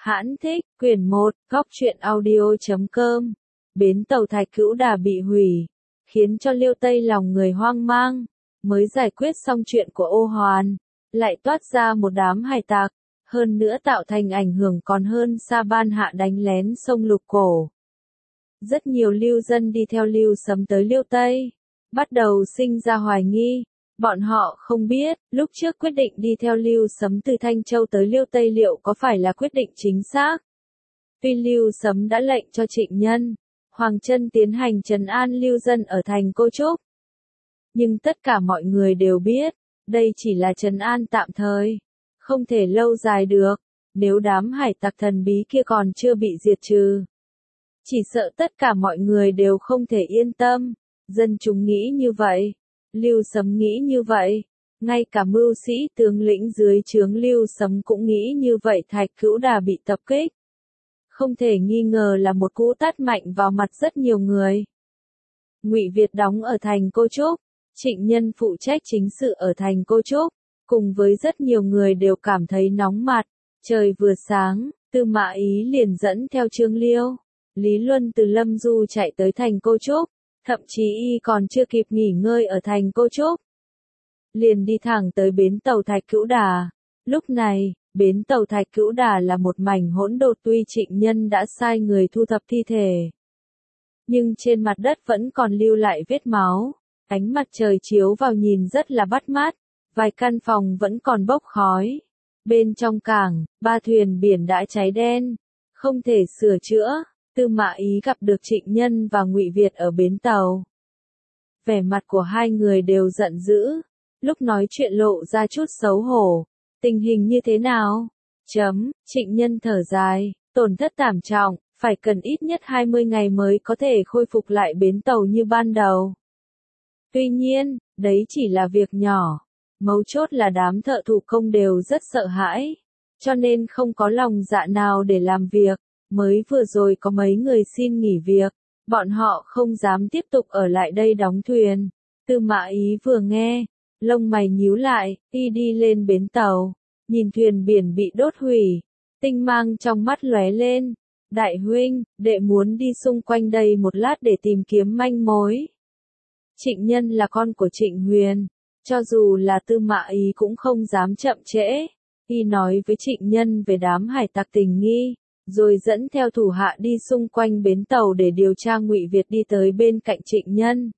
Hãn thích, quyển 1, góc truyện audio.com. Bến tàu Thạch Cữu Đà bị hủy, khiến cho Liêu Tây lòng người hoang mang. Mới giải quyết xong chuyện của Ô Hoàn, lại toát ra một đám hải tặc, hơn nữa tạo thành ảnh hưởng còn hơn Sa Ban Hạ đánh lén sông Lục Cổ. Rất nhiều lưu dân đi theo Lưu Sấm tới Liêu Tây, bắt đầu sinh ra hoài nghi. Bọn họ không biết, lúc trước quyết định đi theo Lưu Sấm từ Thanh Châu tới Liêu Tây liệu có phải là quyết định chính xác. Tuy Lưu Sấm đã lệnh cho Trịnh Nhân, Hoàng Chân tiến hành trấn an lưu dân ở thành Cô Trúc. Nhưng tất cả mọi người đều biết, đây chỉ là trấn an tạm thời, không thể lâu dài được, nếu đám hải tặc thần bí kia còn chưa bị diệt trừ. Chỉ sợ tất cả mọi người đều không thể yên tâm, dân chúng nghĩ như vậy. Lưu Sấm nghĩ như vậy, ngay cả mưu sĩ tướng lĩnh dưới trướng Lưu Sấm cũng nghĩ như vậy. Thạch Cữu Đà bị tập kích, không thể nghi ngờ là một cú tát mạnh vào mặt rất nhiều người. Ngụy Việt đóng ở thành Cô Trúc, Trịnh Nhân phụ trách chính sự ở thành Cô Trúc, cùng với rất nhiều người đều cảm thấy nóng mặt. Trời vừa sáng, Tư Mã Ý liền dẫn theo Trương Liêu, Lý Luân từ Lâm Du chạy tới thành Cô Trúc. Thậm chí y còn chưa kịp nghỉ ngơi ở thành Cô Trúc, liền đi thẳng tới bến tàu Thạch Cữu Đà. Lúc này, bến tàu Thạch Cữu Đà là một mảnh hỗn độn, tuy Trịnh Nhân đã sai người thu thập thi thể, nhưng trên mặt đất vẫn còn lưu lại vết máu. Ánh mặt trời chiếu vào nhìn rất là bắt mắt, vài căn phòng vẫn còn bốc khói. Bên trong cảng, 3 thuyền biển đã cháy đen, không thể sửa chữa. Tư Mã Ý gặp được Trịnh Nhân và Ngụy Việt ở bến tàu. Vẻ mặt của hai người đều giận dữ, lúc nói chuyện lộ ra chút xấu hổ. Tình hình như thế nào? Trịnh Nhân thở dài, tổn thất thảm trọng, phải cần ít nhất 20 ngày mới có thể khôi phục lại bến tàu như ban đầu. Tuy nhiên, đấy chỉ là việc nhỏ. Mấu chốt là đám thợ thủ công đều rất sợ hãi, cho nên không có lòng dạ nào để làm việc. Mới vừa rồi có mấy người xin nghỉ việc, bọn họ không dám tiếp tục ở lại đây đóng thuyền. Tư Mã Ý vừa nghe, lông mày nhíu lại, y đi lên bến tàu, nhìn thuyền biển bị đốt hủy, tinh mang trong mắt lóe lên. Đại huynh, đệ muốn đi xung quanh đây một lát để tìm kiếm manh mối. Trịnh Nhân là con của Trịnh Huyền, cho dù là Tư Mã Ý cũng không dám chậm trễ. Y nói với Trịnh Nhân về đám hải tặc tình nghi, rồi dẫn theo thủ hạ đi xung quanh bến tàu để điều tra. Ngụy Việt đi tới bên cạnh Trịnh Nhân,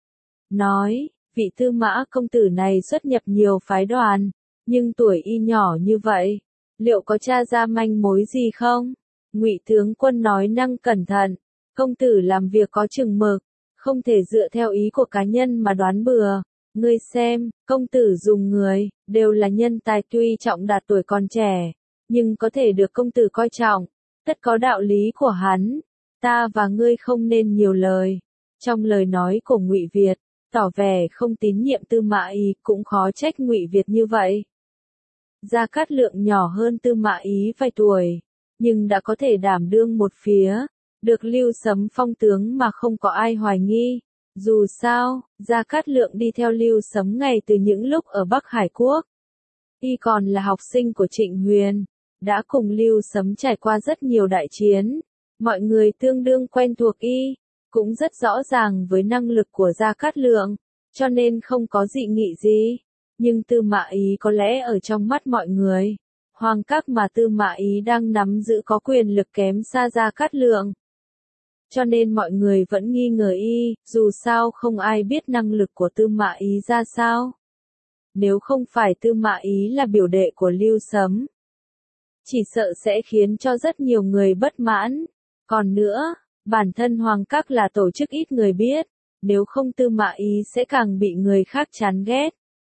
nói, vị Tư Mã công tử này xuất nhập nhiều phái đoàn, nhưng tuổi y nhỏ như vậy, liệu có tra ra manh mối gì không? Ngụy tướng quân nói năng cẩn thận, công tử làm việc có chừng mực, không thể dựa theo ý của cá nhân mà đoán bừa. Ngươi xem, công tử dùng người, đều là nhân tài, tuy trọng đạt tuổi còn trẻ, nhưng có thể được công tử coi trọng, tất có đạo lý của hắn. Ta và ngươi không nên nhiều lời. Trong lời nói của Ngụy Việt, tỏ vẻ không tín nhiệm Tư Mã Ý, cũng khó trách Ngụy Việt như vậy. Gia Cát Lượng nhỏ hơn Tư Mã Ý vài tuổi, nhưng đã có thể đảm đương một phía, được Lưu Sấm phong tướng mà không có ai hoài nghi. Dù sao, Gia Cát Lượng đi theo Lưu Sấm ngày từ những lúc ở Bắc Hải Quốc. Y còn là học sinh của Trịnh Huyền, đã cùng Lưu Sấm trải qua rất nhiều đại chiến. Mọi người tương đương quen thuộc y, cũng rất rõ ràng với năng lực của Gia Cát Lượng, cho nên không có dị nghị gì. Nhưng Tư Mã Ý có lẽ ở trong mắt mọi người, Hoàng các mà Tư Mã Ý đang nắm giữ có quyền lực kém xa Gia Cát Lượng. Cho nên mọi người vẫn nghi ngờ y, dù sao không ai biết năng lực của Tư Mã Ý ra sao. Nếu không phải Tư Mã Ý là biểu đệ của Lưu Sấm, chỉ sợ sẽ khiến cho rất nhiều người bất mãn. Còn nữa, bản thân Hoàng các là tổ chức ít người biết, nếu không Tư Mã Ý sẽ càng bị người khác chán ghét.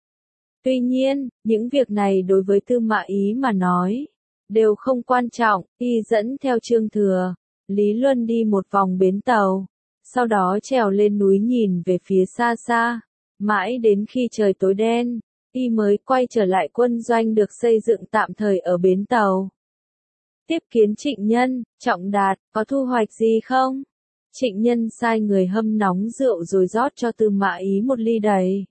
Tuy nhiên, những việc này đối với Tư Mã Ý mà nói, đều không quan trọng. Y dẫn theo Trương Thừa, Lý Luân đi một vòng bến tàu, sau đó trèo lên núi nhìn về phía xa xa, mãi đến khi trời tối đen, y mới quay trở lại quân doanh được xây dựng tạm thời ở bến tàu. Tiếp kiến Trịnh Nhân, Trọng Đạt, có thu hoạch gì không? Trịnh Nhân sai người hâm nóng rượu rồi rót cho Tư Mã Ý một ly đầy.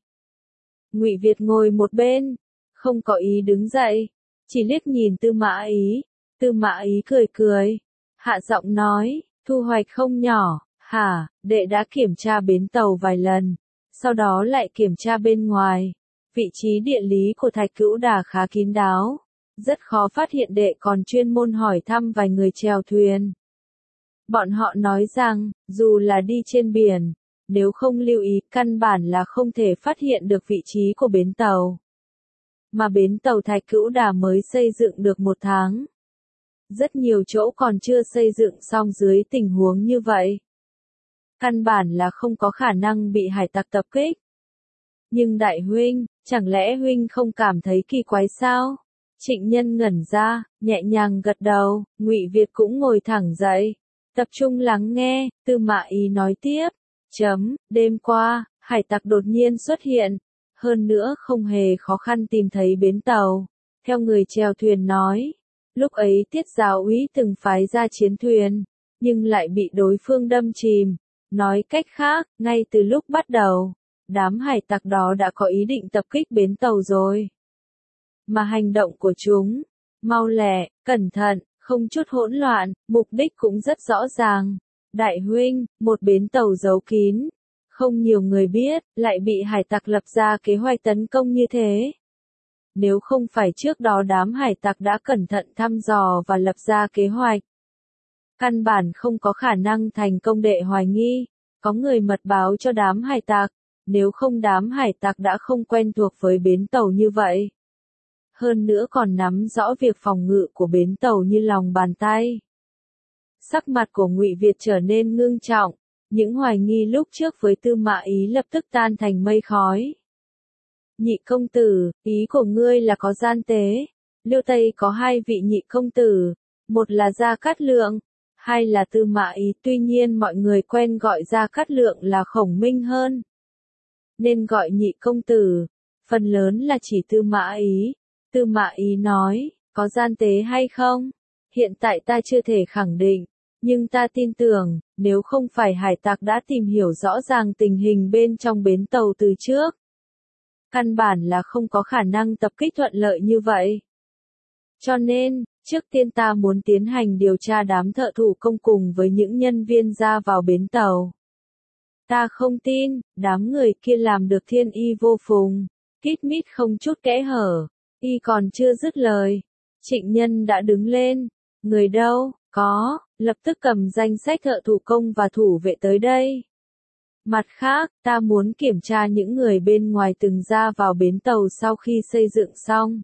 Ngụy Việt ngồi một bên, không có ý đứng dậy, chỉ liếc nhìn Tư Mã Ý. Tư Mã Ý cười cười, hạ giọng nói, thu hoạch không nhỏ, hả, đệ đã kiểm tra bến tàu vài lần, sau đó lại kiểm tra bên ngoài. Vị trí địa lý của Thạch Cữu Đà khá kín đáo, rất khó phát hiện, đệ còn chuyên môn hỏi thăm vài người chèo thuyền. Bọn họ nói rằng, dù là đi trên biển, nếu không lưu ý, căn bản là không thể phát hiện được vị trí của bến tàu. Mà bến tàu Thạch Cữu Đà mới xây dựng được 1 tháng. Rất nhiều chỗ còn chưa xây dựng xong dưới tình huống như vậy. Căn bản là không có khả năng bị hải tặc tập kích. Nhưng đại huynh, chẳng lẽ huynh không cảm thấy kỳ quái sao? Trịnh Nhân ngẩn ra, nhẹ nhàng gật đầu, Ngụy Việt cũng ngồi thẳng dậy, tập trung lắng nghe. Tư Mã Ý nói tiếp, đêm qua, hải tặc đột nhiên xuất hiện, hơn nữa không hề khó khăn tìm thấy bến tàu. Theo người chèo thuyền nói, lúc ấy Tiết giáo úy từng phái ra chiến thuyền, nhưng lại bị đối phương đâm chìm. Nói cách khác, ngay từ lúc bắt đầu, đám hải tặc đó đã có ý định tập kích bến tàu rồi. Mà hành động của chúng, mau lẹ, cẩn thận, không chút hỗn loạn, mục đích cũng rất rõ ràng. Đại huynh, một bến tàu giấu kín, không nhiều người biết, lại bị hải tặc lập ra kế hoạch tấn công như thế. Nếu không phải trước đó đám hải tặc đã cẩn thận thăm dò và lập ra kế hoạch, căn bản không có khả năng thành công. Đệ hoài nghi, có người mật báo cho đám hải tặc, nếu không đám hải tặc đã không quen thuộc với bến tàu như vậy. Hơn nữa còn nắm rõ việc phòng ngự của bến tàu như lòng bàn tay. Sắc mặt của Ngụy Việt trở nên ngưng trọng, những hoài nghi lúc trước với Tư Mã Ý lập tức tan thành mây khói. Nhị công tử, ý của ngươi là có gian tế. Liêu Tây có 2 vị nhị công tử, một là Gia Cát Lượng, 2 là Tư Mã Ý, tuy nhiên mọi người quen gọi Gia Cát Lượng là Khổng Minh hơn. Nên gọi nhị công tử, phần lớn là chỉ Tư Mã Ý. Tư Mã Ý nói, có gian tế hay không? Hiện tại ta chưa thể khẳng định, nhưng ta tin tưởng, nếu không phải hải tặc đã tìm hiểu rõ ràng tình hình bên trong bến tàu từ trước, căn bản là không có khả năng tập kích thuận lợi như vậy. Cho nên, trước tiên ta muốn tiến hành điều tra đám thợ thủ công cùng với những nhân viên ra vào bến tàu. Ta không tin, đám người kia làm được thiên y vô phùng, kít mít không chút kẽ hở. Y còn chưa dứt lời, Trịnh Nhân đã đứng lên. Người đâu, có, lập tức cầm danh sách thợ thủ công và thủ vệ tới đây. Mặt khác, ta muốn kiểm tra những người bên ngoài từng ra vào bến tàu sau khi xây dựng xong.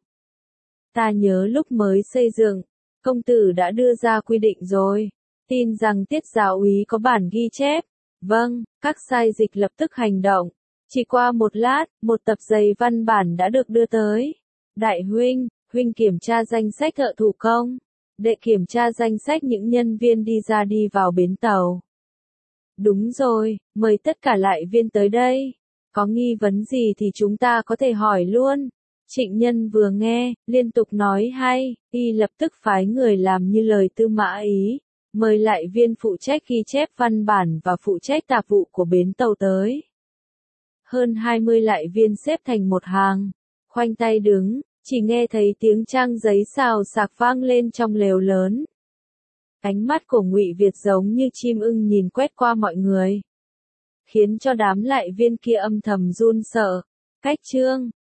Ta nhớ lúc mới xây dựng, công tử đã đưa ra quy định rồi. Tin rằng Tiết giáo úy có bản ghi chép. Vâng, các sai dịch lập tức hành động. Chỉ qua một lát, một tập giấy văn bản đã được đưa tới. Đại huynh, huynh kiểm tra danh sách thợ thủ công. Đệ kiểm tra danh sách những nhân viên đi ra đi vào bến tàu. Đúng rồi, mời tất cả lại viên tới đây. Có nghi vấn gì thì chúng ta có thể hỏi luôn. Trịnh Nhân vừa nghe, liên tục nói hay, y lập tức phái người làm như lời Tư Mã Ý, mời lại viên phụ trách ghi chép văn bản và phụ trách tạp vụ của bến tàu tới. Hơn 20 lại viên xếp thành một hàng, khoanh tay đứng, chỉ nghe thấy tiếng trang giấy xào xạc vang lên trong lều lớn. Ánh mắt của Ngụy Việt giống như chim ưng nhìn quét qua mọi người, khiến cho đám lại viên kia âm thầm run sợ. Cách chương